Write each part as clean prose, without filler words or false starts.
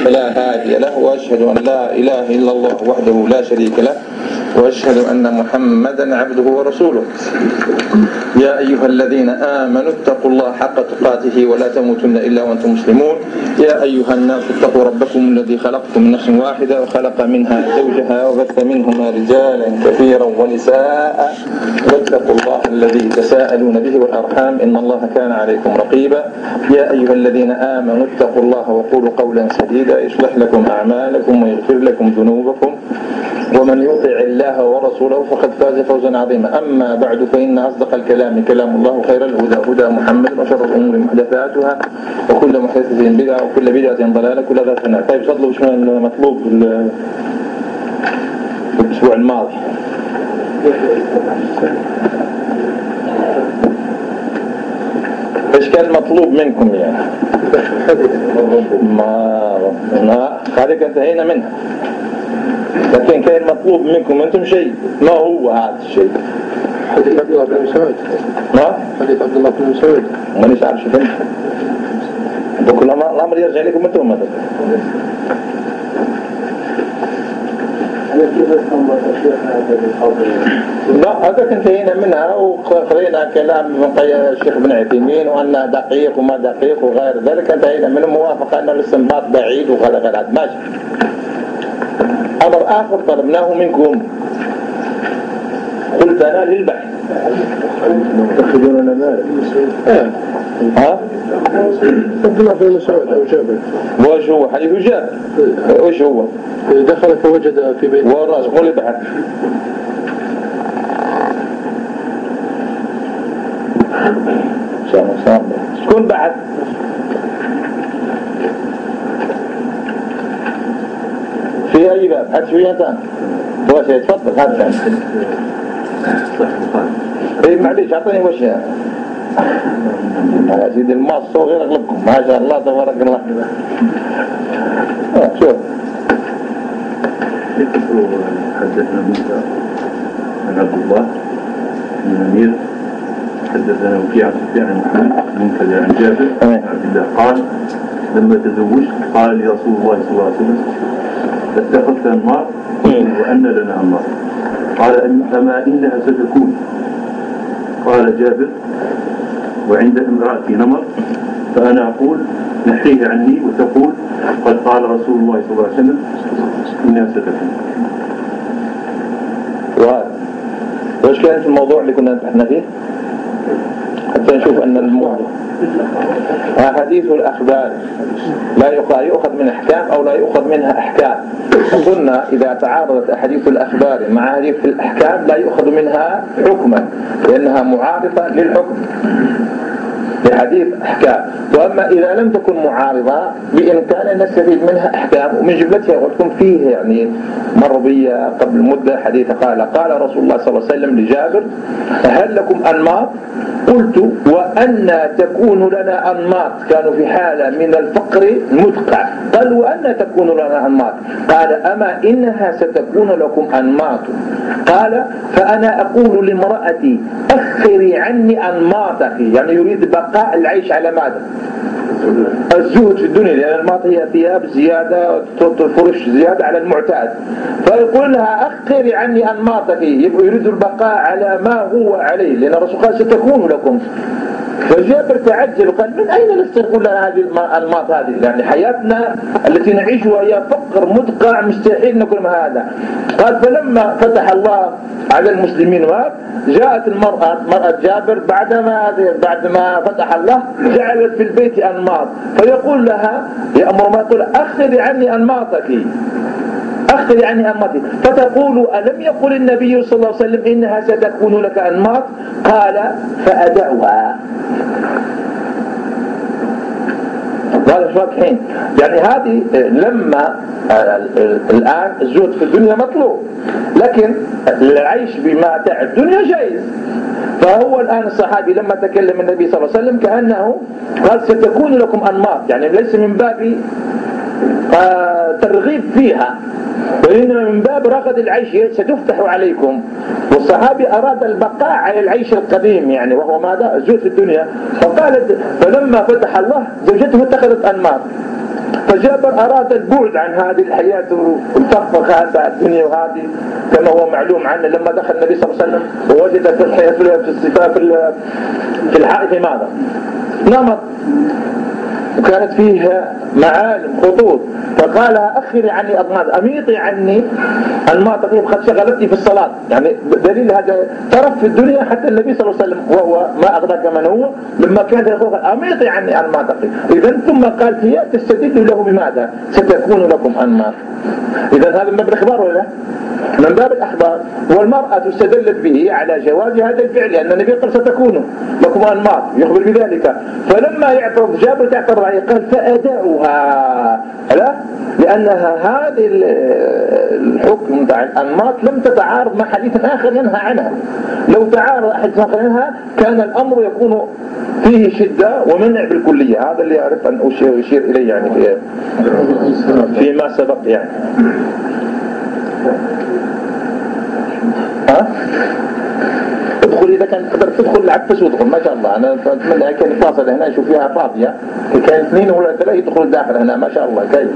فلا هادي له، وأشهد أن لا إله إلا الله وحده لا شريك له، وأشهد أن محمدا عبده ورسوله. يا أيها الذين آمنوا اتقوا الله حق تقاته ولا تموتن إلا وأنتم مسلمون. يا أيها الناس اتقوا ربكم الذي خلقكم من نفس واحدة وخلق منها زوجها وبث منهما رجالا كثيرا ونساء، واتقوا الله الذي تساءلون به والأرحام إن الله كان عليكم رقيبا. يا أيها الذين آمنوا اتقوا الله وقولوا قولا سديدا يصلح لكم أعمالكم ويغفر لكم ذنوبكم، ومن يطع الله ورسوله فقد فاز فوزا عظيما. أما بعد فإن أصدق الكلام كلام الله، خير الهدى هدى محمد، وشر الأمور محدثاتها، وكل محدثة بدعة، وكل بدعة ضلالة، كل ذات النار. طيب فضلوا شو المطلوب في الأسبوع الماضي؟ ايش كان مطلوب منكم يعني؟ ما هذه انتهينا منها، لكن كان مطلوب منكم انتم شيء. ما هو هذا الشيء؟ حديث عبد الله بن مسعود. حديث عبد الله بن مسعود. مانيش عارف شو فهمت. بكل الامر يرجع لكم انتم مثلا. لا هذا انتهينا منها وقرينا كلام الشيخ ابن عثيمين وأن دقيق وما دقيق وغير ذلك، انتهينا منه موافقة أن الاستنباط بعيد وغير ماشي. أمر آخر طلبناه منكم، قلت أنا للبحث تأخذوننا مالك. ها؟ عبد الله بن مسعود أو جابر. وش هو حديث جابر؟ وش هو؟ دخل فوجد في بيت. والراس قول البحث. شكون بحث؟ في أي باب؟ هات شوية ثاني. هو شيء تفضل هات ثاني. إيه معليش أعطيني وش يا سيدي الماس غير أغلبكم ما شاء الله تبارك الله. شوف حدثنا موسى عن عبد الله بن أمير حدثنا وكيع عن سفيان عن محمد بن كذا عن جابر عن عبد الله قال لما تزوجت قال لي رسول الله صلى الله عليه وسلم اتخذت النار وأن لنا النار، قال أما إنها ستكون. قال جابر وعند امرأتي نمر، فأنا أقول نحيه عني، وتقول قد قال رسول الله صلى الله عليه وسلم إنها ستكون. وإيش كان في الموضوع اللي كنا نتحدث فيه حتى نشوف أن الموضوع حديث الأخبار لا يؤخذ من أحكام أو لا يؤخذ منها أحكام. فقلنا إذا تعارضت أحاديث الأخبار مع حديث الأحكام لا يؤخذ منها حكما لأنها معارضة للحكم لحديث أحكام. وأما إذا لم تكن معارضة بإمكان أن نستفيد منها أحكام، ومن جملتها قلتكم فيه يعني مر بي قبل مدة حديث قال رسول الله صلى الله عليه وسلم لجابر هل لكم أنماط؟ قلت وأن تكون لنا أنماط، كانوا في حالة من الفقر مدقع. قال وأن تكون لنا أنماط؟ قال أما إنها ستكون لكم أنماط. قال فأنا أقول لامرأتي أخري عني أنماطك، يعني يريد بقاء العيش على ماذا؟ الزهد في الدنيا، لأن الأنماط هي ثياب زيادة فرش زيادة على المعتاد. فيقول لها أخري عني أنماطك، يريد البقاء على ما هو عليه، لأن الرسول قال ستكون لكم. فجابر تعجل وقال من أين نستقول لنا هذه الأنماط هذه؟ يعني حياتنا التي نعيشها هي فقر مدقع مستحيل نكون مع هذا. قال فلما فتح الله على المسلمين جاءت مرأة جابر بعدما فتح الله جعلت في البيت أنماط، فيقول لها يأمر ما يقول أخذي عني أنماطك، أخذي عني أنماطك، فتقول ألم يقل النبي صلى الله عليه وسلم إنها ستكون لك أنماط؟ قال فأدعوها. هذا شو الحين يعني هذه لما الآن الزهد في الدنيا مطلوب، لكن العيش بمتاع الدنيا جائز. فهو الآن الصحابي لما تكلم النبي صلى الله عليه وسلم كأنه قال ستكون لكم أنماط، يعني ليس من باب ترغيب فيها، وإنما من باب رغد العيش ستفتح عليكم. والصحابي أراد البقاء على العيش القديم يعني وهو ماذا؟ الزهد في الدنيا. فقالت فلما فتح الله زوجته اتخذت أنماط. فجابر أراد البعد عن هذه الحياة والفخفخة هذا الدنيا، وهذه كما هو معلوم عنه لما دخل النبي صلى الله عليه وسلم ووجد في الحياة في الصفاء في الحائط ماذا؟ نمط، وكانت فيها معالم خطوط، فقال أخري عني أضماد، أميطي عني أنماطك قد شغلتني في الصلاة. يعني دليل هذا طرف في الدنيا حتى النبي صلى الله عليه وسلم وهو ما أغناك من هو لما كان يقول أميطي عني أنماطك. إذن ثم قال فيها تستدل له بماذا؟ ستكون لكم أنماط. إذن هذا من باب الإخبار ولا من باب الأخبار؟ والمرأة استدلت به على جواز هذا الفعل لأن النبي قال ستكون لكم أنماط يخبر بذلك. فلما يعترض جابر تعترض عليه قال فأداؤها لا، لأنها هذه الحكم تاع الأنماط لم تتعارض مع حديث آخر ينهى عنها. لو تعارض حديث آخر ينهى كان الأمر يكون فيه شدة ومنع بالكلية. هذا اللي أعرف أن أشير إليه يعني فيما سبق يعني. ها؟ ادخل إذا كان تقدر تدخل العبس وادخل ما شاء الله. أنا أتمنى كان فاصل هنا يشوف فيها فاضية، كان 2 ولا 3 يدخل داخل هنا ما شاء الله كيف.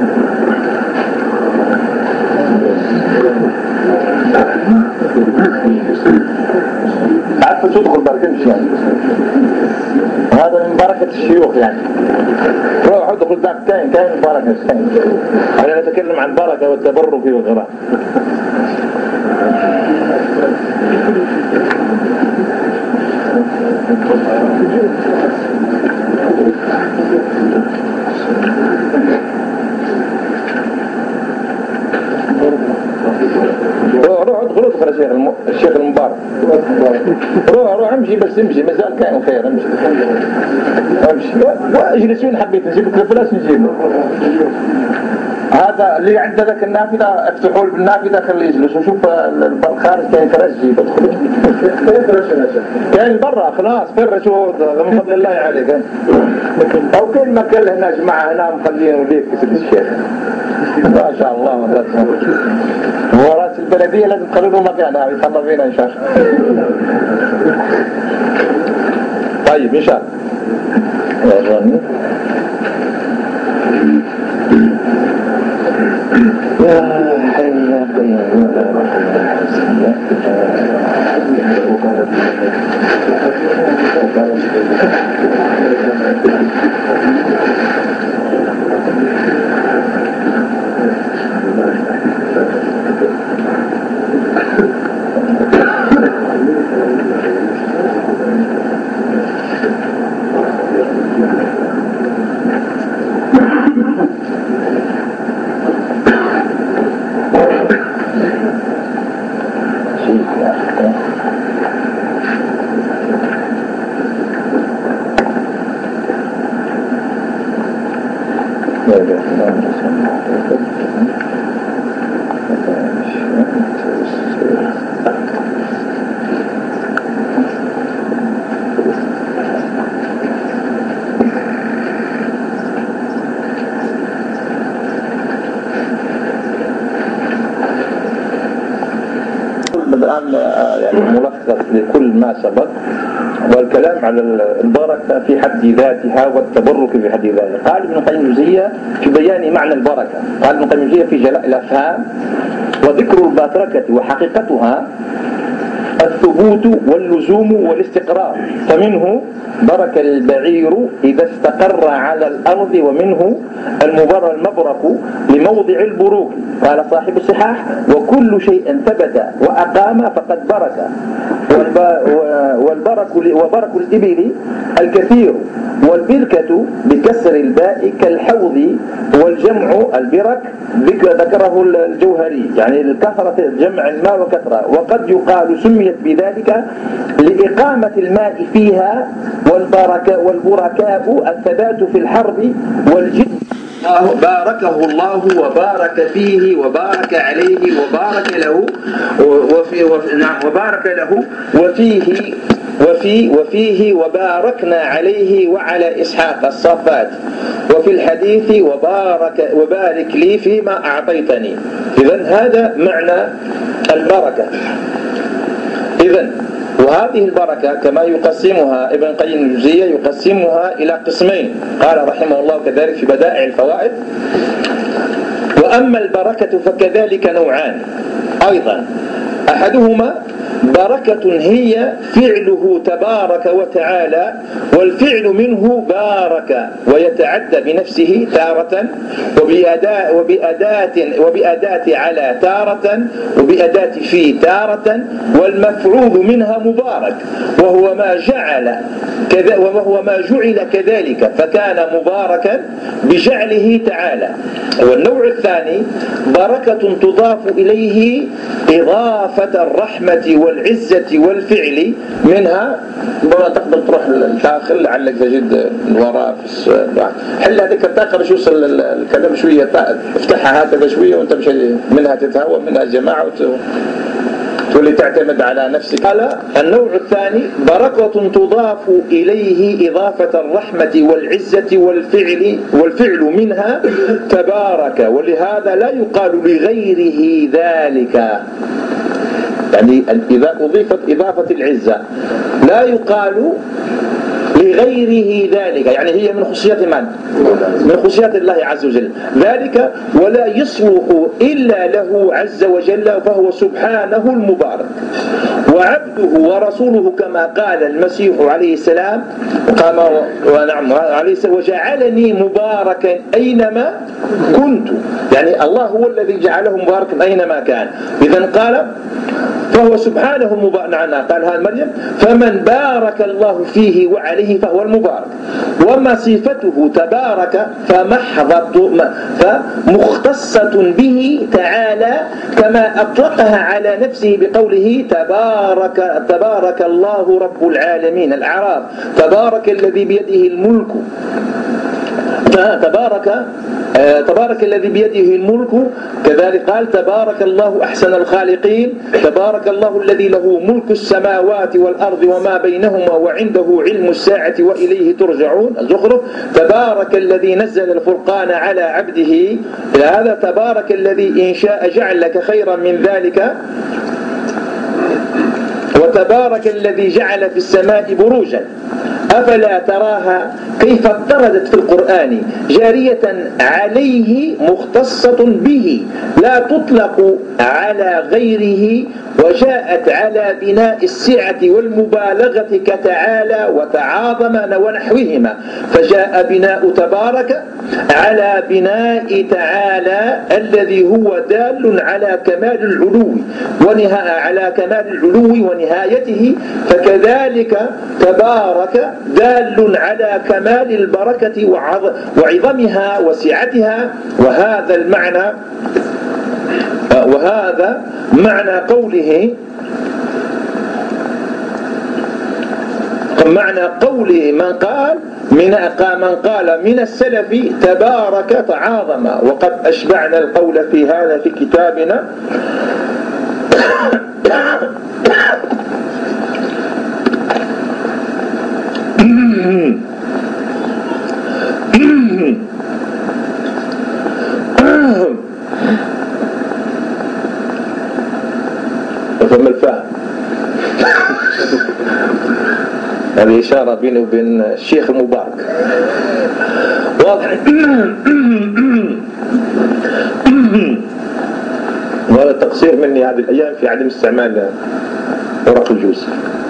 عبس وادخل بركنش يعني. هذا من بركة الشيوخ يعني. روح ادخل داخل كاين بركة كاين. أنا نتكلم عن بركة والتبرك والغراء. روح ادخل يا الشيخ المبارك. روح امشي بس امشي مازال كان خير امشي واجلس وين حبيت نجيب لك الفلاس نجيب هذا اللي عنده ذاك النافذة افتحوا له بالنافذة خليه يجلس وشوف الخارج كاين فرش جيب ادخل كاين برا خلاص فرش من فضل الله عليك او كاين مكان هنا جماعة هنا مخلينه ليك يسد الشيخ ما شاء الله ما هو راس البلدية لازم تخلونه مكانها يصلى فينا ان شاء الله. طيب ان شاء الله يا حي يا قيوم يعني ملخص لكل ما سبق، والكلام على البركة في حد ذاتها والتبرك في حد ذاتها. قال ابن القيم الجوزية في بيان معنى البركة، قال ابن القيم الجوزية في جلاء الأفهام وذكر البركة وحقيقتها الثبوت واللزوم والاستقرار، فمنه برك البعير إذا استقر على الأرض، ومنه المبرك لموضع البروك. قال صاحب الصحاح وكل شيء ثبت وأقام فقد برك. وبرك الإبل الكثير، والبركة بكسر الباء كالحوض، والجمع البرك ذكره الجوهري يعني الكثرة جمع الماء وكثرة. وقد يقال سميت بذلك لإقامة الماء فيها، والبركاء الثبات في الحرب والجد. باركه الله وبارك فيه وبارك عليه وبارك له وفيه وباركنا عليه وعلى إسحاق الصافات. وفي الحديث وبارك لي فيما أعطيتني. إذن هذا معنى البركة. إذن وهذه البركة كما يقسمها ابن قيم الجوزية يقسمها إلى قسمين، قال رحمه الله كذلك في بدائع الفوائد: وأما البركة فكذلك نوعان أيضا، أحدهما بركة هي فعله تبارك وتعالى، والفعل منه بارك ويتعدى بنفسه تارة وبأداة على تارة وبأداة في تارة، والمفعول منها مبارك وهو ما جعل كذلك فكان مباركا بجعله تعالى. والنوع الثاني بركة تضاف إليه إضافة الرحمة والعزة والفعل منها. بما تقدر تروح للداخل لعلك تجد الوراء في السؤال. حل هذيك الطاقة شو الكلام شوية، افتحها هكذا شوية وانت مش منها تتهوى منها جماعة تولي تعتمد على نفسك. قال النوع الثاني بركة تضاف إليه إضافة الرحمة والعزة والفعل منها تبارك، ولهذا لا يقال لغيره ذلك. يعني إذا أضيفت إضافة العزة لا يقال لغيره ذلك، يعني هي من خصوصيات من؟ من خصوصيات الله عز وجل ذلك، ولا يصلح إلا له عز وجل، فهو سبحانه المبارك وعبده ورسوله، كما قال المسيح عليه السلام وجعلني مباركا أينما كنت. يعني الله هو الذي جعله مباركا أينما كان. إذن قال فهو سبحانه المبارك. قالها مريم: فمن بارك الله فيه وعليه فهو المبارك. وما صفته تبارك فمختصة به تعالى، كما أطلقها على نفسه بقوله تبارك الله رب العالمين. الأعراف: تبارك الذي بيده الملك، تبارك الذي بيده الملك. كذلك قال: تبارك الله أحسن الخالقين، تبارك الله الذي له ملك السماوات والأرض وما بينهما وعنده علم الساعة وإليه ترجعون. الزخرف: تبارك الذي نزل الفرقان على عبده. إلى هذا: تبارك الذي إن شاء جعل لك خيرا من ذلك. وتبارك الذي جعل في السماء بروجا أفلا تراها كيف اضطردت في القرآن جارية عليه مختصة به، لا تطلق على غيره، وجاءت على بناء السعة والمبالغة كتعالى وتعاظم ونحوهما، فجاء بناء تبارك على بناء تعالى الذي هو دال على كمال العلو على كمال العلو ونهايته، فكذلك تبارك دال على كمال البركة وعظمها وسعتها. وهذا معنى قوله من قال من السلف تبارك تعاظم. وقد أشبعنا القول في هذا في كتابنا فما الفهم. هذه إشارة بيني وبين الشيخ المبارك واضح. وهذا تقصير مني هذه الأيام في عدم استعمال ورق الجوز.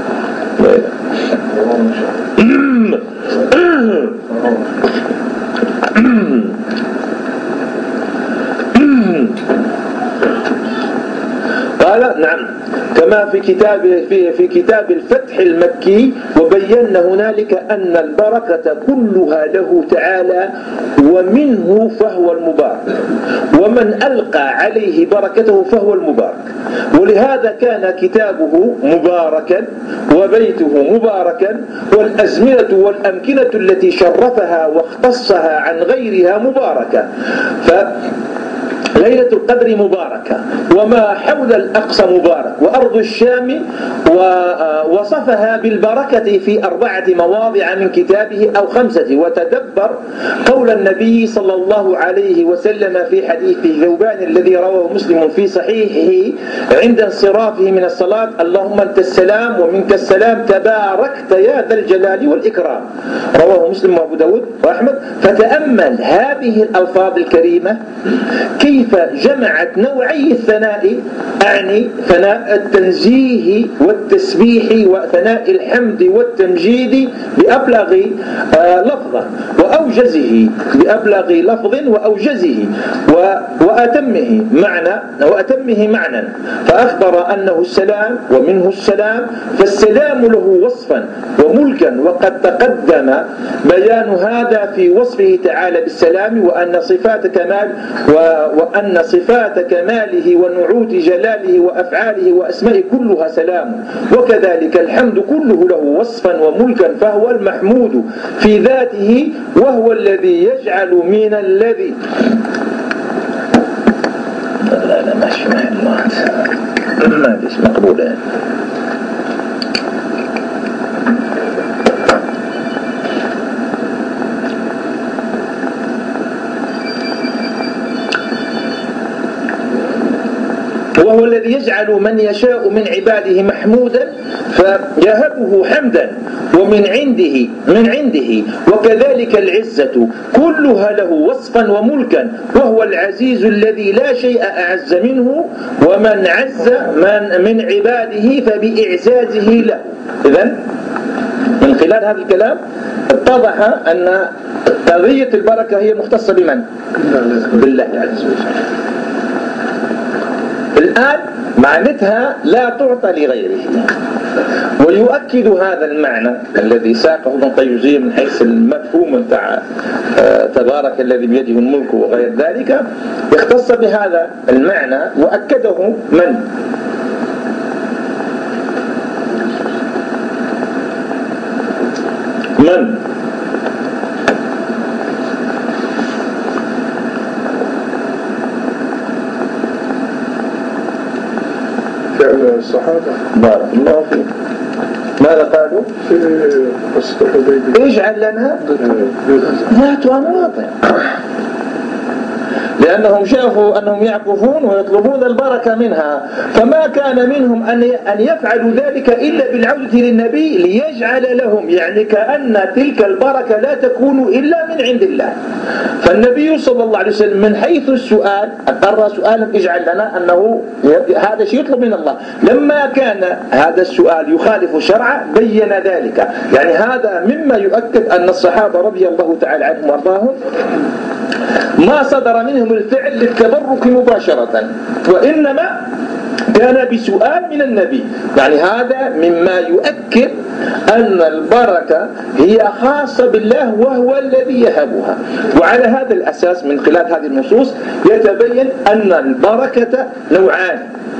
قال: نعم، كما في كتاب الفتح المكي: وبينا هنالك أن البركة كلها له تعالى، ومنه فهو المبارك، ومن ألقى عليه بركته فهو المبارك. ولهذا كان كتابه مباركا وبيته مباركا، والأزمنة والأمكنة التي شرفها واختصها عن غيرها مباركة. ليلة القدر مباركة وما حول الأقصى مبارك وأرض الشام، ووصفها بالبركة في 4 مواضع من كتابه أو 5. وتدبر قول النبي صلى الله عليه وسلم في حديث ثوبان الذي رواه مسلم في صحيحه عند انصرافه من الصلاة: اللهم أنت السلام ومنك السلام تباركت يا ذا الجلال والإكرام، رواه مسلم وأبو داود وأحمد. فتأمل هذه الألفاظ الكريمة كيف جمعت نوعي الثناء، أعني ثناء التنزيه والتسبيح وثناء الحمد والتمجيد بأبلغ لفظة وأوجزه، بأبلغ لفظ وأوجزه وأتمه معنى. فأخبر أنه السلام ومنه السلام، فالسلام له وصفا وملكا، وقد تقدم بيان هذا في وصفه تعالى بالسلام، وأن صفات كماله ونعوت جلاله وأفعاله وأسماء كلها سلام. وكذلك الحمد كله له وصفا وملكا، فهو المحمود في ذاته، وهو الذي يجعل من الذي لا ماشي ما فيش مقبولة. وهو الذي يجعل من يشاء من عباده محمودا فيهبه حمدا ومن عنده وكذلك العزة كلها له وصفا وملكا، وهو العزيز الذي لا شيء أعز منه، ومن عز من عباده فبإعزازه له. إذن من خلال هذا الكلام اتضح أن قضية البركة هي مختصة بمن؟ بالله عز وجل. الآن معنتها لا تعطى لغيره. ويؤكد هذا المعنى الذي ساقه ابن القيم من حيث المفهوم بتاع تبارك الذي بيده الملك وغير ذلك، اختص بهذا المعنى وأكده من؟ فعل الصحابة بارك الله فيك. ماذا قالوا؟ في قصة حديبية اجعل لنا ذات مواطن، لأنهم شافوا أنهم يعكفون ويطلبون البركة منها، فما كان منهم أن يفعلوا ذلك إلا بالعودة للنبي ليجعل لهم، يعني كأن تلك البركة لا تكون إلا من عند الله. فالنبي صلى الله عليه وسلم من حيث السؤال أقر سؤالا اجعل لنا، أنه هذا شيء يطلب من الله. لما كان هذا السؤال يخالف الشرع بين ذلك، يعني هذا مما يؤكد أن الصحابة رضي الله تعالى عنهم وارضاهم ما صدر منهم الفعل للتبرك مباشرة، وإنما كان بسؤال من النبي. يعني هذا مما يؤكد أن البركة هي خاصة بالله وهو الذي يهبها. وعلى هذا الأساس من خلال هذه النصوص يتبين أن البركة نوعان.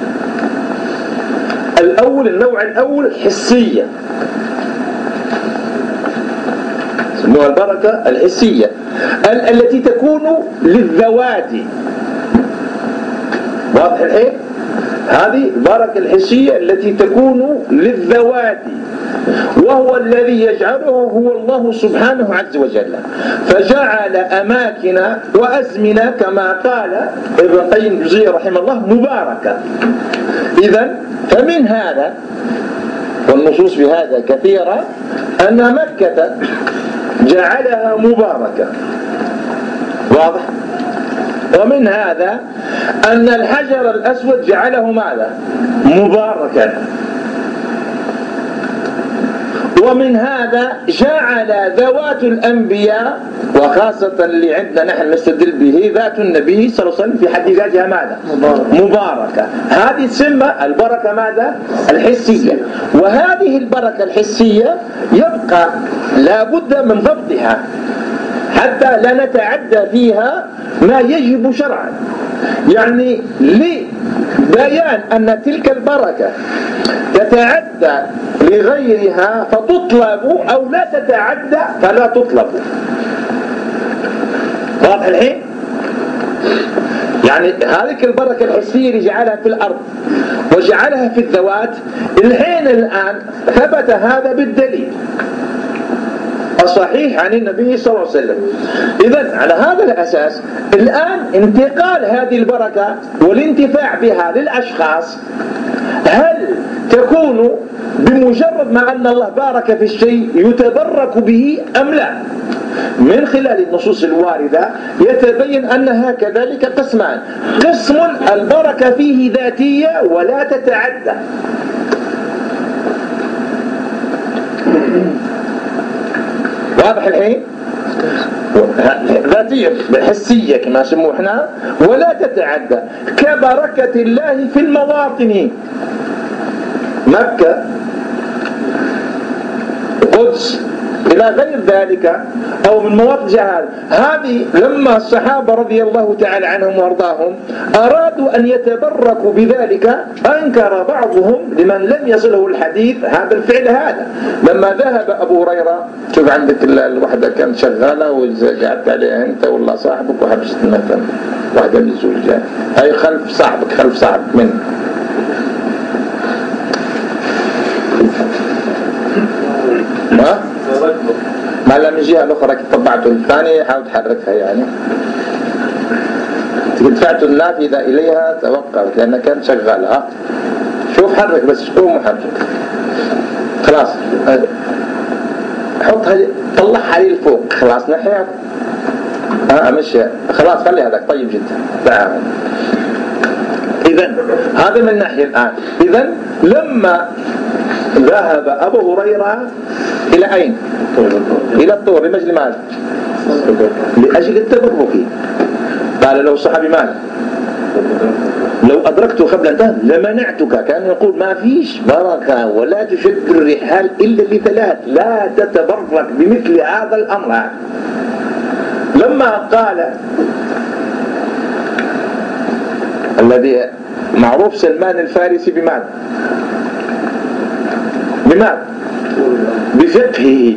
النوع الأول حسية، سموها البركة الحسية التي تكون للذوات. واضح الحين؟ هذه البركة الحسية التي تكون للذوات، وهو الذي يجعله هو الله سبحانه عز وجل، فجعل أماكن وأزمنة كما قال ابن القيم الجوزية رحمه الله مباركة. إذن فمن هذا، والنصوص في هذا كثيرة، أن مكة جعلها مباركة. واضح؟ ومن هذا أن الحجر الأسود جعله ماذا؟ مباركا. ومن هذا جعل ذوات الأنبياء، وخاصة اللي عندنا نحن نستدل به ذات النبي صلى الله عليه وسلم في حد ذاتها ماذا؟ مباركة. هذه تسمى البركة ماذا؟ الحسية. وهذه البركة الحسية يبقى لا بد من ضبطها حتى لا نتعدى فيها ما يجب شرعا، يعني لبيان أن تلك البركة تتعدى لغيرها فتطلب، أو لا تتعدى فلا تطلب. واضح الحين؟ يعني هذه البركة الحسية اللي جعلها في الأرض وجعلها في الذوات، الحين الآن ثبت هذا بالدليل الصحيح عن النبي صلى الله عليه وسلم. إذن على هذا الأساس الآن انتقال هذه البركة والانتفاع بها للأشخاص هل تكون بمجرد ما أن الله بارك في الشيء يتبرك به أم لا؟ من خلال النصوص الواردة يتبين أنها كذلك قسمان: قسم البركة فيه ذاتية ولا تتعدى، واضح الحين؟ ذاتية حسية كما سموه احنا، ولا تتعدى، كبركة الله في المواطن، مكة، القدس، إلى غير ذلك، أو من مواطن جهاد. هذه لما الصحابة رضي الله تعالى عنهم وارضاهم أرادوا أن يتبركوا بذلك أنكر بعضهم لمن لم يصله الحديث هذا الفعل. هذا لما ذهب أبو هريرة، شوف عندك الوحدة كانت شغالة وقعدت عليها أنت والله صاحبك وحبشت مثلا واحدة من الزوجات، هاي خلف صاحبك منه، ما لم يجيها الأخرى طبعته الثانية حاول تحركها، يعني دفعت النافذة إليها توقفت لأنها كانت شغالة. شوف حرك بس، قوم وحرك خلاص، حطها طلعها لي لفوق خلاص ناحية مش خلاص خلي هذاك طيب جدا تعال. إذن هذا من ناحية الآن. إذن لما ذهب أبو هريرة إلى أين؟ إلى الطور، لمجل ماذا؟ لأجل التبرك. قال له الصحابي ماذا؟ لو أدركت قبل أن تهب لمنعتك. كان يقول ما فيش بركة ولا تشد الرحال إلا لثلاث، لا تتبرك بمثل هذا الأمر. لما قال الذي معروف سلمان الفارسي بماذا؟ بفقهه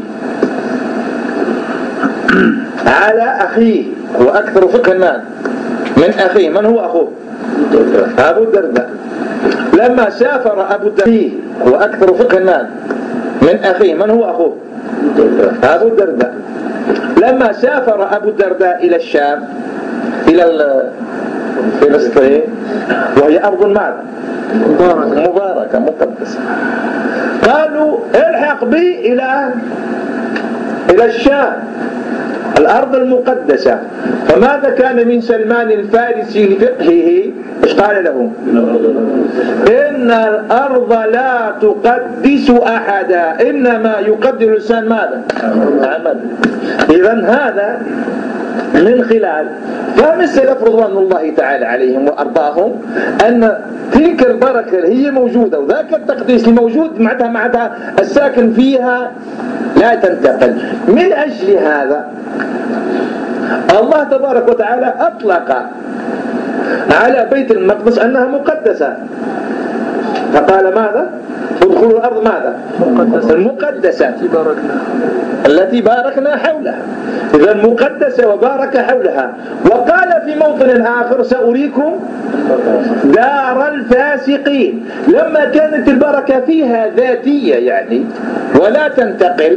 على أخيه، وأكثر فقها من أخيه. من هو أخوه؟ أبو الدرداء. لما سافر أبو الدرداء وأكثر فقها من أخيه. من هو أخوه؟ أبو الدرداء. لما سافر أبو الدرداء إلى الشام، إلى فلسطين، وهي أرض ماذا؟ مباركة مقدسة، قالوا الحق بي إلى الشام الأرض المقدسة. فماذا كان من سلمان الفارسي لفقهه؟ إيش قال له؟ إن الأرض لا تقدس أحدا، إنما يقدر الإنسان ماذا؟ عمل. إذن هذا من خلال فهم السلف رضوان الله تعالى عليهم وأرضاهم أن تلك البركة هي موجودة، وذاك التقديس الموجود معها الساكن فيها لا تنتقل. من أجل هذا الله تبارك وتعالى أطلق على بيت المقدس أنها مقدسة، فقال ماذا؟ ادخلوا الأرض ماذا؟ المقدسة التي باركنا حولها. إذا مقدسة وبارك حولها. وقال في موطن آخر سأريكم دار الفاسقين. لما كانت البركة فيها ذاتية يعني ولا تنتقل،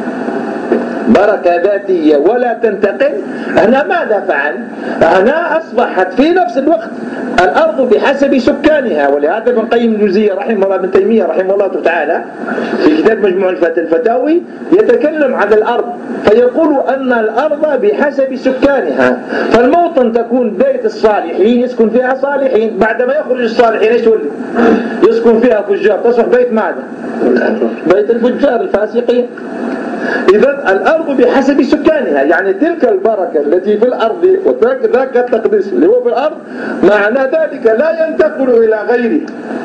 بركة ذاتية ولا تنتقل، هنا ماذا فعل؟ هنا أصبحت في نفس الوقت الأرض بحسب سكانها. ولهذا ابن قيم الجوزية رحمه الله، ابن تيمية رحمه الله تعالى في كتاب مجموع الفتاوي يتكلم عن الأرض فيقول أن الأرض بحسب سكانها. فالموطن تكون بيت الصالحين يسكن فيها صالحين، بعدما يخرج الصالحين ايش يولي؟ يسكن فيها فجار، تصبح بيت ماذا؟ بيت الفجار الفاسقين. إذن الأرض بحسب سكانها، يعني تلك البركة التي في الأرض وذاك التقديس اللي هو في الأرض معنى ذلك لا ينتقل إلى غيره.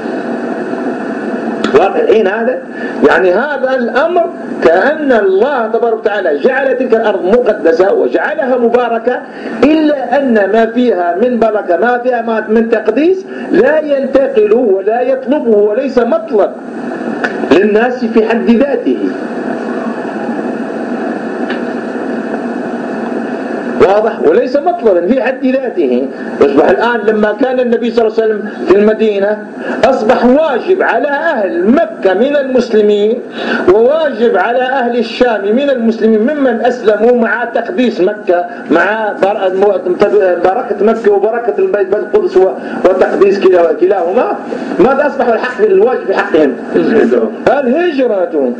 واقع الحين هذا يعني هذا الأمر كأن الله تبارك وتعالى جعل تلك الأرض مقدسة وجعلها مباركة، إلا أن ما فيها من بركة ما فيها من تقديس لا ينتقل ولا يطلبه وليس مطلب للناس في حد ذاته. واضح؟ وليس مطلبا في حد ذاته. يصبح الآن لما كان النبي صلى الله عليه وسلم في المدينة أصبح واجب على أهل مكة من المسلمين وواجب على أهل الشام من المسلمين ممن أسلموا مع تقديس مكة مع بركة مكة وبركة البيت القدس وتقديس كلاهما. ماذا أصبح الحق الواجب في حقهم؟ الهجرة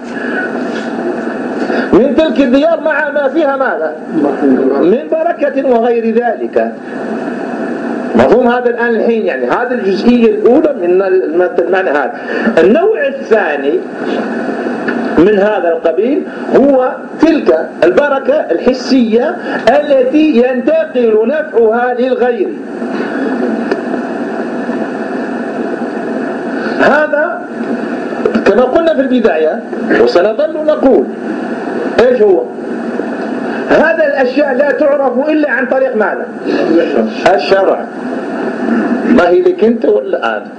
من تلك الديار مع ما فيها ماذا؟ من بركة وغير ذلك. مفهوم هذا الآن الحين؟ يعني هذه الجزئية الأولى من المعنى هذا. النوع الثاني من هذا القبيل هو تلك البركة الحسية التي ينتقل نفعها للغير. هذا كما قلنا في البداية وسنظل نقول ايش هو؟ هذا الأشياء لا تعرف إلا عن طريق ماذا؟ الشرع. ما هي لك أنت ولا أنا؟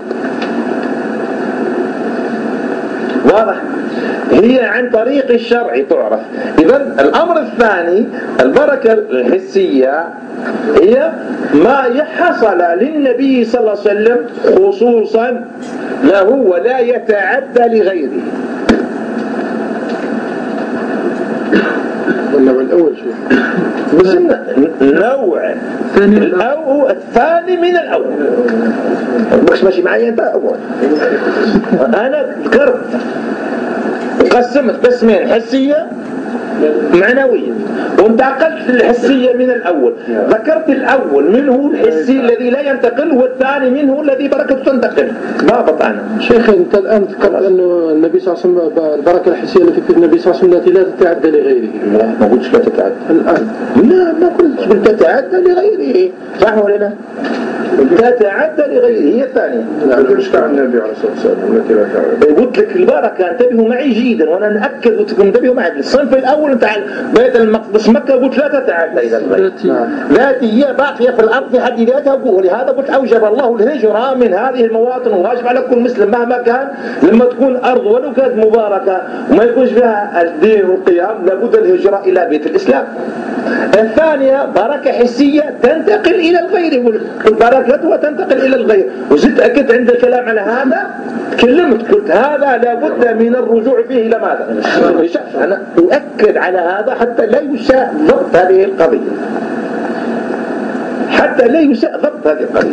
واضح؟ هي عن طريق الشرع تعرف. إذن الأمر الثاني البركة الحسية هي ما حصل للنبي صلى الله عليه وسلم خصوصا له ولا يتعدى لغيره. النوع الأول شو؟ بس النوع الثاني من الأول. مش ماشي معي أنت أول. أنا ذكرت وقسمت قسمين حسية معنوية وانتقلت للحسية من الأول. ذكرت الأول منه الحسي الذي لا ينتقل والثاني منه الذي بركته تنتقل. ضابط أنا شيخ أنت الآن ذكرت أنه النبي صلى الله عليه وسلم البركة الحسية التي في النبي صلى الله عليه وسلم التي لا تتعدى لغيره. لا ما قلتش لا تتعدى الآن. لا ما قلت تتعدى لغيره. صح ولا لا؟ تتعدى لغيره هي الثانية. لا قلتش عن النبي عليه الصلاة والسلام التي لا تعدى. قلت لك البركة انتبهوا معي جيدا وأنا نأكد وتكون انتبهوا معي. الصنف الأول انت بيت المقدس مكة قلت لا تتعدى إلى الغير. ذاتي هي باقية في الأرض في حد ذاتها. ولهذا قلت أوجب الله الهجرة من هذه المواطن وواجب على كل مسلم مهما كان لما تكون أرض ولو كانت مباركة وما يكونش فيها الدين والقيام لابد الهجرة إلى بيت الإسلام. الثانية بركة حسية تنتقل إلى الغير والبركة وتنتقل إلى الغير. وزدت أكدت عند الكلام على هذا تكلمت قلت هذا لابد من الرجوع فيه إلى ماذا؟ أنا أؤكد على هذا حتى لا يساء ضبط هذه القضية. حتى لا يساء ضبط هذه القضية.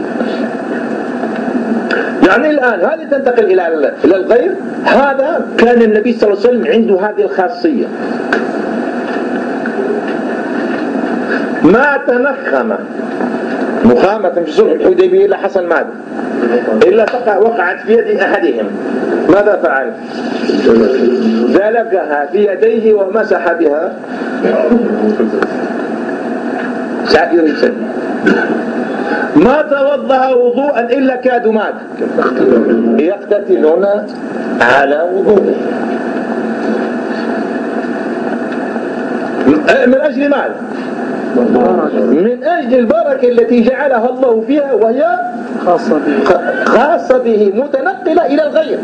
يعني الآن هذه تنتقل إلى الغير. هذا كان النبي صلى الله عليه وسلم عنده هذه الخاصية. ما تنخم مخامة في صلح الحديبية إلا حصل ماذا؟ إلا وقعت في يد أحدهم. ماذا فعل؟ دلكها في يديه ومسح بها سائر الجسد. ما توضأ وضوءا إلا كادوا ماذا؟ يقتتلون على وضوءه. من أجل ماذا؟ من أجل البركة التي جعلها الله فيها وهي خاصة به متنقلة إلى الغير.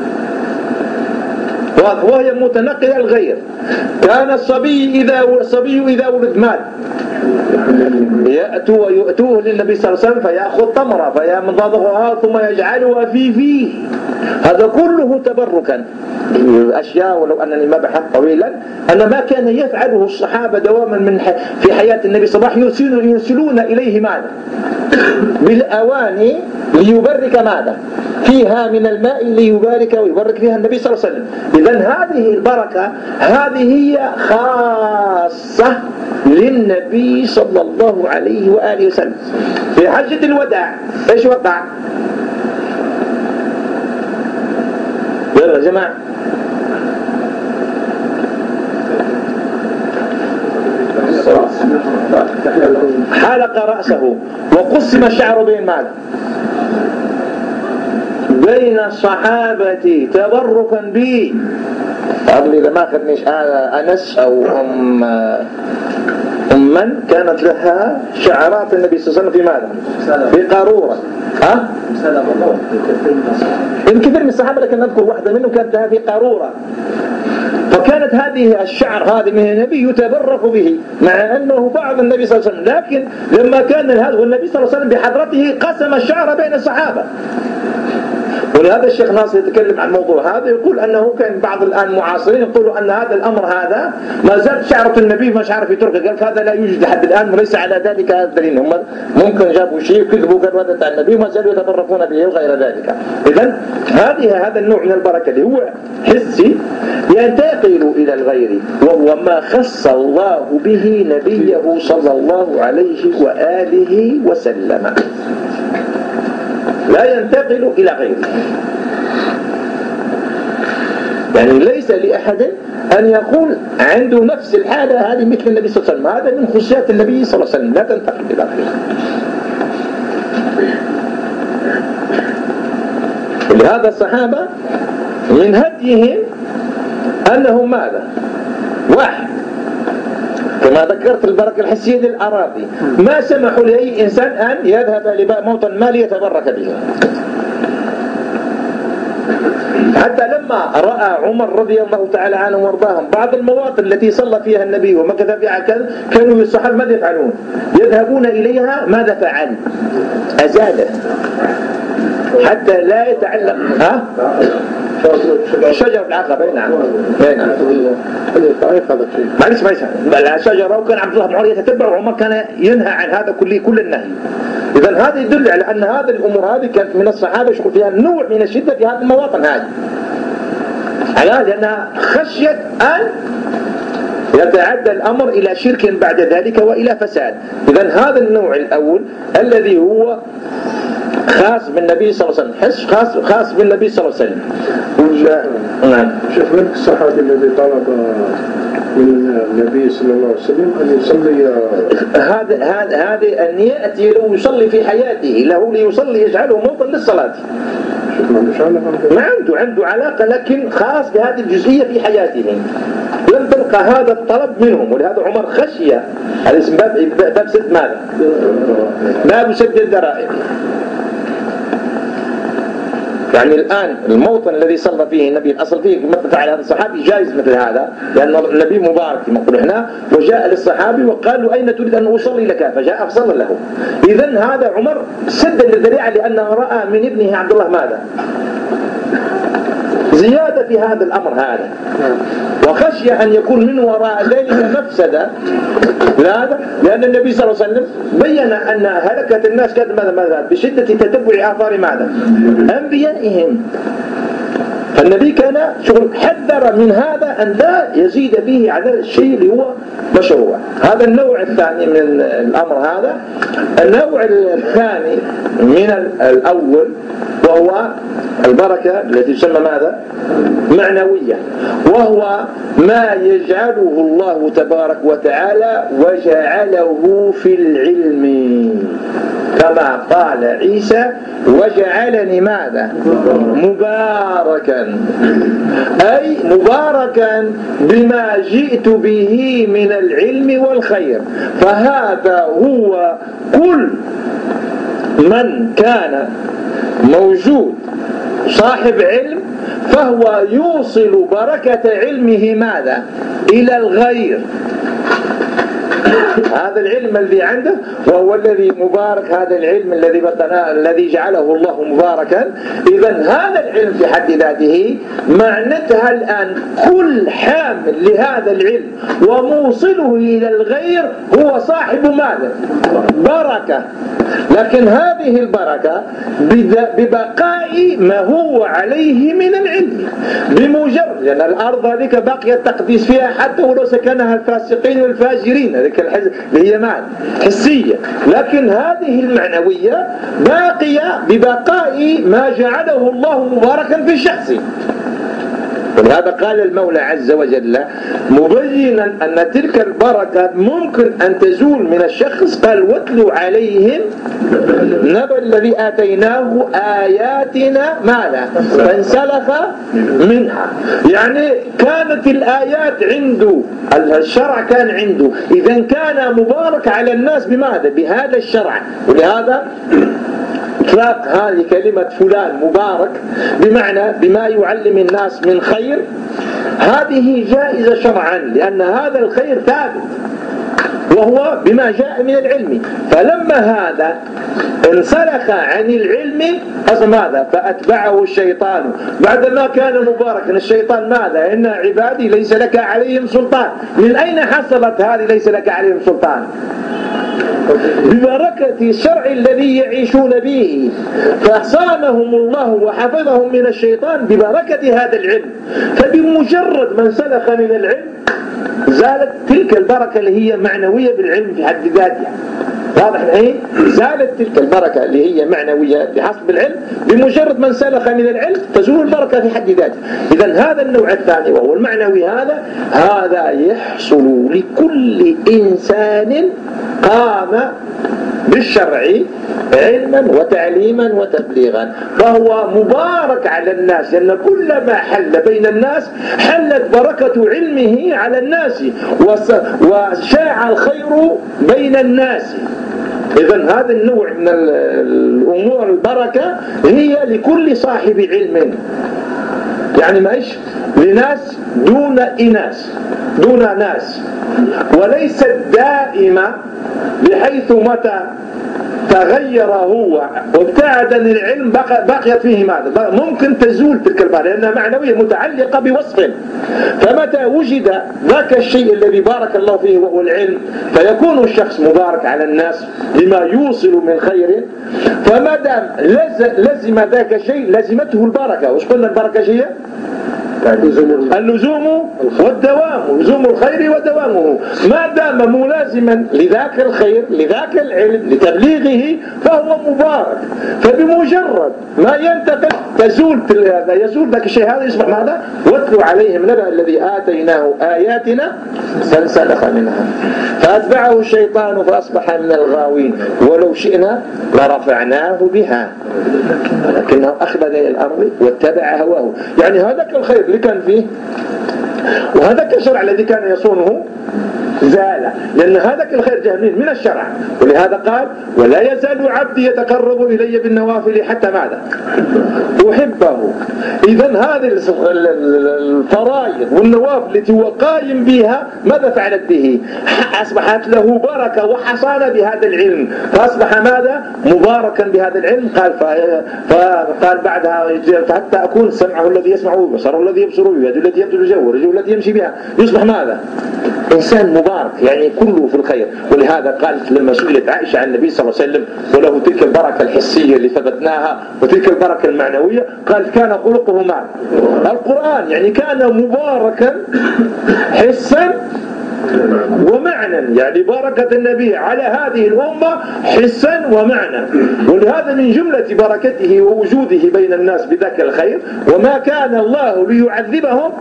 وهي متنقلة إلى الغير. كان الصبي إذا ولد مال يأتوه للنبي صلى الله عليه وسلم فيأخذ تمرة فيمضغها ثم يجعلها في فيه. هذا كله تبركا. أشياء ولو أنني ما بحث طويلا أن ما كان يفعله الصحابة دواما في حياة النبي صلى الله عليه وسلم يرسلون إليه ماذا؟ بالأواني ليبرك ماذا؟ فيها من الماء ليبارك ويبرك فيها النبي صلى الله عليه وسلم. إذن هذه البركة هذه هي خاصة للنبي صلى الله عليه وآله وسلم. في حجة الوداع إيش وقع؟ يلا يا جماعة حلق رأسه وقسم الشعر بين ماذا؟ بين الصحابة تبركا به. قبل إذا ما أخذنيش أنس أو من كانت لها شعرات النبي صلى الله عليه وسلم في ماذا؟ في قارورة. الكثير من الصحابة لكن نذكر واحدة منهم كانت لها في قارورة فكانت هذه الشعر هذه من النبي يتبرك به، مع أنه بعض النبي صلى الله عليه وسلم، لكن لما كان هذا والنبي صلى الله عليه وسلم بحضرته قسم الشعر بين الصحابة. ولهذا الشيخ ناصر يتكلم عن الموضوع هذا، يقول أنه كان بعض الآن معاصرين يقولوا أن هذا الأمر هذا ما زالت شعرة النبي مش عارف يتركه، قال هذا لا يوجد لحد الآن وليس على ذلك هذا الدليل. هم ممكن جابوا شيء كذبوا قالوا هذا عن النبي وما زالوا يتبركون به وغير ذلك. إذن هذا النوع من البركة اللي هو حسي ينتقل إلى الغير، وهو ما خص الله به نبيه صلى الله عليه وآله وسلم، لا ينتقل إلى غيره. يعني ليس لأحد أن يقول عنده نفس الحالة هذه مثل النبي صلى الله عليه وسلم، هذا من خصوصيات النبي صلى الله عليه وسلم، لا تنتقل إلى غيره. ولهذا الصحابة من هديهم أنهم ماذا؟ واحد، كما ذكرت البركة الحسية للأراضي، ما سمحوا لأي إنسان أن يذهب لموطن ما ليتبرك به. حتى لما رأى عمر رضي الله تعالى عنه وارضاهم بعض المواطن التي صلى فيها النبي ومكث فيها كانوا الصحابة ماذا يفعلون؟ يذهبون إليها، ماذا فعل؟ أزاله حتى لا يتعلق شجر العقبة. نعم معلش الشجرة، وكان عبد الله بن عمر يتتبع وعمر كان ينهى عن هذا كل النهي. إذن هذا يدل على أن هذه الأمور هذه كانت من الصحابة يشكر فيها نوع من الشدة في هذه المواطن هذه، لأنها خشية أن يتعدى الأمر إلى شرك بعد ذلك وإلى فساد. إذن هذا النوع الأول الذي هو خاص بالنبي صلى الله عليه وسلم، خاص بالنبي صلى الله عليه وسلم. نعم. شوف من الصحابي الذي طلب من النبي صلى الله عليه وسلم أن يصلي، هذا أن يأتي له يصلي في حياته، له ليصلي يجعله موطن للصلاة. ما عنده علاقة، لكن خاص بهذه الجزئية في حياتهم، لم تلقى هذا الطلب منهم. ولهذا عمر خشية الاسم باب سد ماذا؟ باب سد الذرائع. يعني الآن الموطن الذي صلى فيه النبي الأصل فيه مثل فعل هذا الصحابي جائز مثل هذا، لأن النبي مبارك كما نقول هنا، وجاء للصحابي وقال له أين تريد أن أصلي لك؟ فجاء فصلى له. إذن هذا عمر سد الذريعة لأنه رأى من ابنه عبد الله ماذا؟ زيادة في هذا الأمر هذا، وخشي أن يكون من وراء ذلك مفسدة. لأن النبي صلى الله عليه وسلم بيّن أن هلكة الناس كانت ماذا؟ بشدة تتبع آثار ماذا؟ أنبيائهم. فالنبي كان حذر من هذا أن لا يزيد فيه على الشيء اللي هو مشروع. هذا النوع الثاني من الأمر هذا. النوع الثاني من الأول وهو البركة التي تسمى ماذا؟ معنوية، وهو ما يجعله الله تبارك وتعالى وجعله في العلم، كما قال عيسى وجعلني ماذا؟ مباركا، أي مباركا بما جئت به من العلم والخير. فهذا هو كل من كان موجود صاحب علم فهو يوصل بركة علمه ماذا؟ إلى الغير. هذا العلم الذي عنده وهو الذي مبارك، هذا العلم الذي جعله الله مباركا. إذن هذا العلم في حد ذاته معناتها الآن كل حامل لهذا العلم وموصله إلى الغير هو صاحب ماذا؟ بركة. لكن هذه البركة ببقاء ما هو عليه من العلم، بمجرد لأن الأرض هذيك باقية التقديس فيها حتى ولو سكنها الفاسقين والفاجرين، هذيك اللي هي معنى حسية، لكن هذه المعنوية باقية ببقاء ما جعله الله مباركا في الشخص. ولهذا قال المولى عز وجل مبينا أن تلك البركة ممكن أن تزول من الشخص، قال واتلوا عليهم نبأ الذي آتيناه آياتنا ماذا؟ فانسلخ منها. يعني كانت الآيات عنده، الشرع كان عنده، إذن كان مبارك على الناس بماذا؟ بهذا الشرع. ولهذا إطلاق هذه كلمة فلان مبارك بمعنى بما يعلم الناس من خير، هذه جائزة شرعا، لأن هذا الخير ثابت وهو بما جاء من العلم. فلما هذا انسلخ عن العلم ماذا؟ فأتبعه الشيطان بعدما كان مباركا. الشيطان ماذا؟ إن عبادي ليس لك عليهم سلطان. من أين حصلت هذه ليس لك عليهم سلطان؟ ببركة الشرع الذي يعيشون به، فصانهم الله وحفظهم من الشيطان ببركة هذا العلم. فبمجرد من سلخ من العلم زالت تلك البركة اللي هي معنوية بالعلم في حد ذاتها. واضح الحين؟ زالت تلك البركة اللي هي معنوية بحسب العلم، بمجرد من سلخ من العلم تزول البركة في حد ذاتها. إذن هذا النوع الثاني وهو المعنوي، هذا يحصل لكل إنسان قام بالشرع علما وتعليما وتبليغا، فهو مبارك على الناس، لأن كلما حل بين الناس حلت بركة علمه على الناس وشاع الخير بين الناس. إذن هذا النوع من الأمور البركة هي لكل صاحب علم، يعني ما إيش لناس دون إناس دون ناس، وليست دائمة بحيث متى تغير هو وابتعد عن العلم بقيت فيه ماذا؟ ممكن تزول تلك البركة لأنها معنوية متعلقة بوصف. فمتى وجد ذاك الشيء الذي بارك الله فيه وهو العلم فيكون الشخص مبارك على الناس لما يوصل من خير. فمدام لزم ذاك الشيء لزمته البركة. وش قلنا البركة هي؟ اللزوم والدوام، لزوم الخير ودوامه. ما دام ملازما لذاك الخير لذاك العلم لتبليغه فهو مبارك. فبمجرد ما ينتقل يزول ذاك الشيء، هذا يصبح ماذا؟ واتلو عليهم نبأ الذي آتيناه آياتنا فانسلخ منها فأتبعه الشيطان فأصبح من الغاوين ولو شئنا لرفعناه بها لكنه أخذ إلى الأرض واتبع هواه. يعني هذاك الخير اللي كان فيه وهذاك الشرع الذي كان يصونه زال، لأن هذاك الخير جاء من الشرع. ولهذا قال ولا يزال عبدي يتقرب إلي بالنوافل حتى ماذا؟ أحبه. إذن هذه الفرائض والنوافل التي هو قائم بها ماذا فعلت به؟ أصبحت له بركة وحصانة بهذا العلم، فأصبح ماذا؟ مباركا بهذا العلم. فقال بعدها حتى أكون سمعه الذي يسمع وبصره الذي يبصر ويده التي يبصر بها ورجله التي يمشي بها. يصبح ماذا؟ إنسان مبارك، يعني كله في الخير. ولهذا قالت لما سئلت عائشة عن النبي صلى الله عليه وسلم وله تلك البركة الحسية اللي ثبتناها وتلك البركة المعنوية، قالت كان خلقه مع القرآن، يعني كان مباركا حسا ومعنى، يعني بركة النبي على هذه الأمة حسا ومعنى. ولهذا من جملة بركته ووجوده بين الناس بذاك الخير وما كان الله ليعذبهم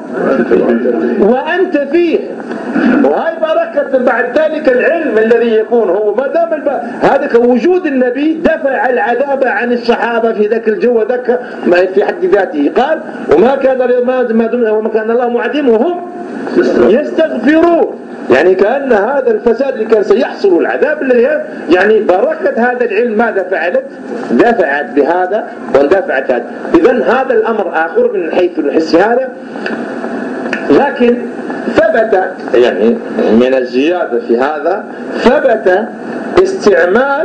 وأنت فيه. وهي بركة بعد ذلك العلم الذي يكون هو ما دام هذا وجود النبي دفع العذاب عن الصحابة في ذاك الجو ذاك في حد ذاته. قال وما كان الله معذبهم وهم يستغفرون، يعني كأن هذا الفساد اللي كان سيحصل العذاب اللي يعني بركة هذا العلم ماذا فعلت؟ دفعت بهذا واندفعت هذا. إذن هذا الأمر آخر من حيث الحس هذا. لكن ثبت يعني من الزيادة في هذا ثبت استعمال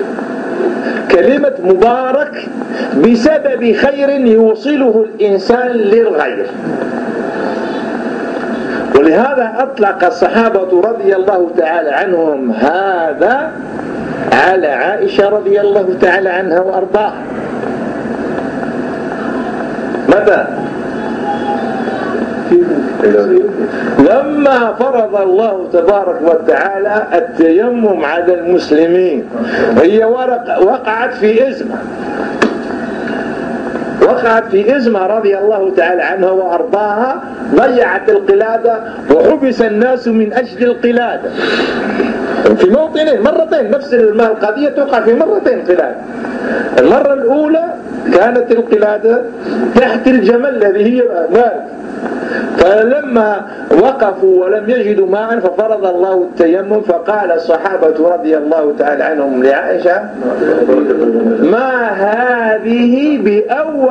كلمة مبارك بسبب خير يوصله الإنسان للغير. ولهذا أطلق الصحابة رضي الله تعالى عنهم هذا على عائشة رضي الله تعالى عنها وأرضاها. متى؟ لما فرض الله تبارك وتعالى التيمم على المسلمين، هي وقعت في إزمة رضي الله تعالى عنها وأرضاها، ضيعت القلادة وحبس الناس من أجل القلادة في موطنين مرتين. نفس القضية توقع في مرتين قلادة. المرة الأولى كانت القلادة تحت الجمل الذي هي ماء، فلما وقفوا ولم يجدوا ماء ففرض الله التيمم، فقال الصحابة رضي الله تعالى عنهم لعائشة ما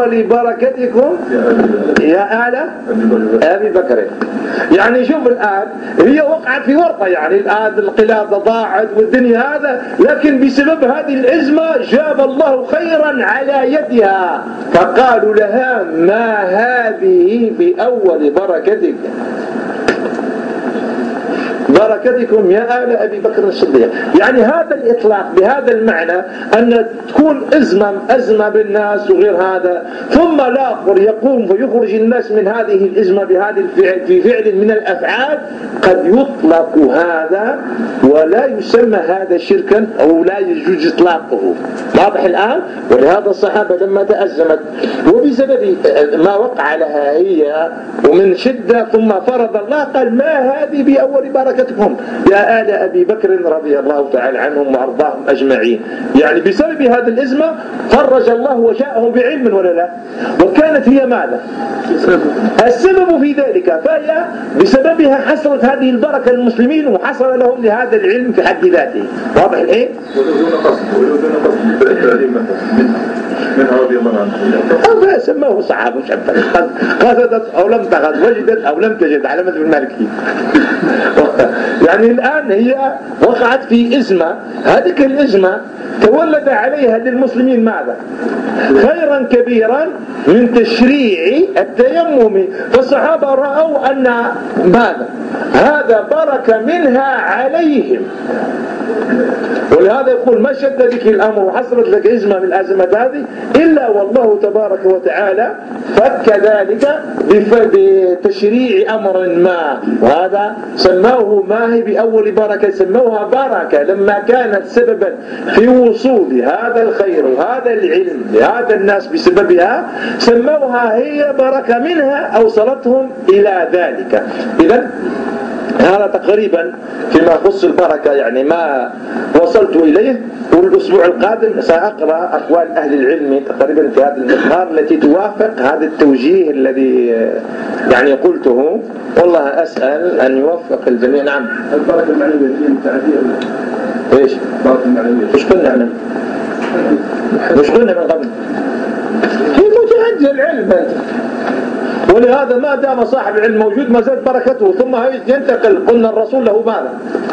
بأول بركتكم يا آل أبي بكر. يعني شوف الآن هي وقعت في ورطة، يعني الآن القلادة ضاعت والدنيا هذا، لكن بسبب هذه العزمة جاب الله خيرا على يدها، فقالوا لها ما هذه بأول بركتكم يا آل أبي بكر الصديق. يعني هذا الإطلاق بهذا المعنى أن تكون أزمة بالناس وغير هذا، ثم الآخر يقوم فيخرج الناس من هذه الأزمة بهذا الفعل في فعل من الأفعال، قد يطلق هذا ولا يسمى هذا شركا أو لا يجوز إطلاقه. واضح الآن؟ ولهذا الصحابة لما تأزمت وبسبب ما وقع لها هي ومن شدة ثم فرض الله قال ما هذه بأول بركتكم يا آل أبي بكر رضي الله تعالى عنهم وأرضاهم أجمعين. يعني بسبب هذه الأزمة فرج الله وجاءهم بعلم ولا لا؟ وكانت هي ماذا؟ السبب في ذلك، فهي بسببها حصلت هذه البركة للمسلمين وحصل لهم لهذا العلم في حد ذاته. واضح الآن؟ ولو دون قصد التعليم منها رضي الله عنه سموه صحابة قصدت أو لم تقصد، وجدت أو لم تجد على مذهب المالكي. يعني الآن هي وقعت في إزمة، هذه الإزمة تولد عليها للمسلمين ماذا؟ خيرا كبيرا من تشريع التيمم، فالصحابة رأوا أن ماذا؟ هذا بركة منها عليهم. ولهذا يقول ما شد بك الأمر وحصلت لك أزمة من الأزمات هذه إلا والله تبارك وتعالى فك ذلك بتشريع أمر ما، وهذا سموه ما هي بأول بركة، سموها بركة لما كانت سببا في وصول هذا الخير وهذا العلم لهذا الناس بسببها، سموها هي بركة منها أوصلتهم إلى ذلك. إذن هذا تقريبا فيما يخص البركة يعني ما وصلت إليه. والأسبوع القادم سأقرأ أقوال أهل العلم تقريبا في هذا المقدار التي توافق هذا التوجيه الذي يعني قلته. والله أسأل أن يوفق الجميع. نعم. البركة المعنوية هي متعدية. إيش؟ البركة المعنوية. مش قلنا من قبل هي متعدية العلم، ولهذا ما دام صاحب العلم موجود ما زالت بركته، ثم ينتقل. قلنا الرسول له ماذا؟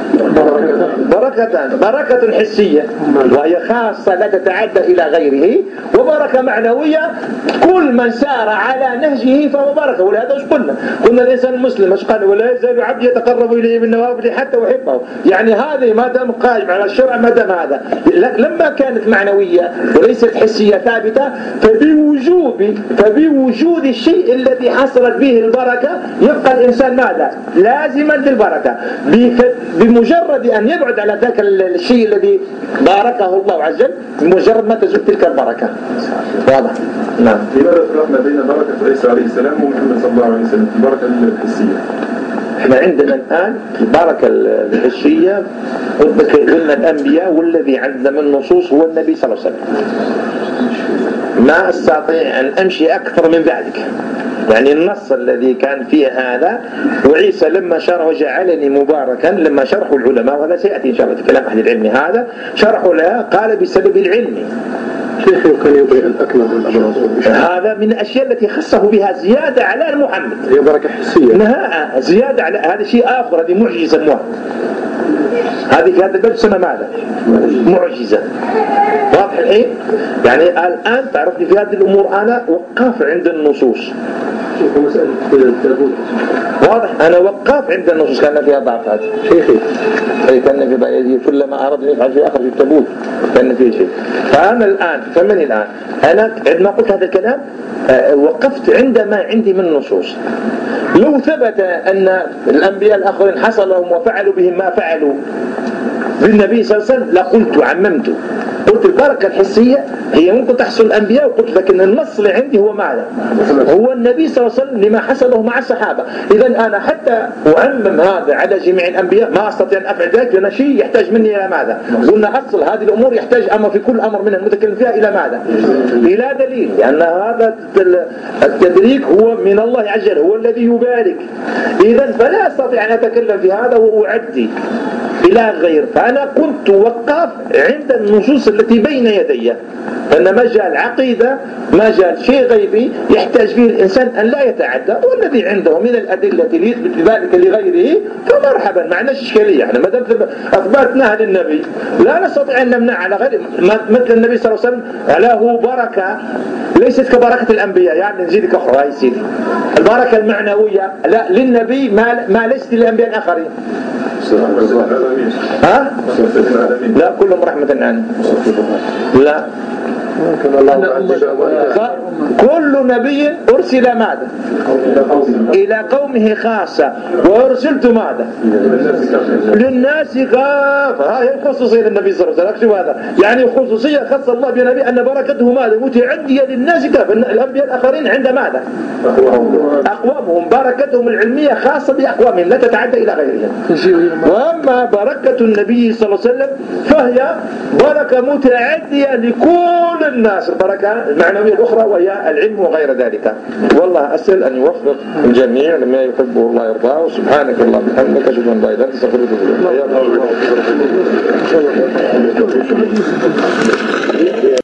بركة حسية وهي خاصة لا تتعدى إلى غيره، وبركة معنوية كل من سار على نهجه فهو بركة. ولهذا ايش قلنا الإنسان المسلم ايش قال؟ ولا يزال عبدي يتقرب إليه بالنوافل حتى أحبه. يعني هذه ما دام قائم على الشرع ما دام هذا، لما كانت معنوية وليست حسية ثابتة فبوجود الشيء الذي حصلت به البركة يبقى الإنسان ماذا؟ لازما للبركة. بمجرد أن يبعد على ذاك الشيء الذي باركه الله عز وجل بمجرد ما تزول تلك البركة. واضح؟ نعم. لماذا فرقنا بين بركة عيسى عليه السلام ومحمد صلى الله عليه وسلم؟ البركة الحسية. احنا عندنا الآن البركة الحسية قلنا الأنبياء، والذي عندنا من النصوص هو النبي صلى الله عليه وسلم. ما أستطيع أن أمشي أكثر من ذلك. يعني النص الذي كان فيه هذا، وعيسى لما شرحه جعلني مباركا لما شرحوا العلماء، وهذا سيأتي إن شاء الله في كلام أهل العلم، هذا شرحوا لها قال بسبب العلم. شيخ كان يبغي الأكمل والأبرز. هذا من الأشياء التي خصه بها زيادة على محمد. هي بركة حسية. نهاء زيادة على هذا شيء آخر، هذه معجزة سموها. هذه في هذا الباب تسمى ماذا؟ معجزة. واضح الحين؟ يعني الآن تعرفني في هذه الأمور أنا وقاف عند النصوص. مسألة التابوت. واضح؟ أنا وقاف عند النصوص كان فيها ضعفات. شيخي. كان في بعيد كلما أراد أن يفعل شيء آخر في التابوت كان فيه شيء. فأنا الآن فمن الآن أنا عندما قلت هذا الكلام وقفت عندما عندي من النصوص. لو ثبت أن الأنبياء الآخرين حصل لهم وفعلوا بهم ما فعلوا بالنبي صلى الله عليه وسلم لقلت عممت، قلت البركة الحسية هي ممكن تحصل الأنبياء، وقلت لكن النص اللي عندي هو ماذا؟ هو النبي صلى الله عليه وسلم لما حصله مع الصحابة. إذا أنا حتى أعمم هذا على جميع الأنبياء ما أستطيع أن أفعل ذلك، لأن شيء يحتاج مني إلى ماذا؟ قلنا أصل هذه الأمور يحتاج أمر في كل أمر من المتكلم فيها إلى ماذا؟ إلى دليل، لأن هذا التدريك هو من الله عز وجل، هو الذي يبارك. إذا فلا أستطيع أن أتكلم في هذا وأعدي إلى غير. فأنا كنت وقاف عند النصوص التي بين يدي، فإن مجال عقيدة مجال شيء غيبي يحتاج فيه الإنسان أن لا يتعدى، والذي عنده من الأدلة ليثبت ذلك لغيره فمرحبا، ما عندناش إشكالية. احنا ما دام أثبتناها للنبي لا نستطيع أن نمنع على غير، مثل النبي صلى الله عليه وسلم له بركة ليست كبركة الأنبياء. يعني نزيدك أخرى يا سيدي، البركة المعنوية لا للنبي ما ليست للأنبياء الآخرين. ها؟ لا كلهم رحمة عنه. لا كل نبي أرسل ماذا؟ إلى قومه خاصة، وأرسلت ماذا؟ للناس كافة. هاي الخصوصية للنبي صلى الله عليه وسلم. هذا يعني خصوصية خاص الله بنبي أن بركته ماذا؟ متعدية للناس كافة. الأنبياء الآخرين عند ماذا؟ أقوامهم، بركتهم العلمية خاصة بأقوامهم لا تتعدى إلى غيرهم. وأما بركة النبي صلى الله عليه وسلم فهي بركة متعدية لكل الناس، البركة المعنوية الأخرى وهي العلم وغير ذلك. والله أسأل أن يوفق الجميع لما يحبه الله يرضاه. سبحانك اللهم وبحمدك أشهد أن لا إله إلا أنت أستغفرك وأتوب إليك.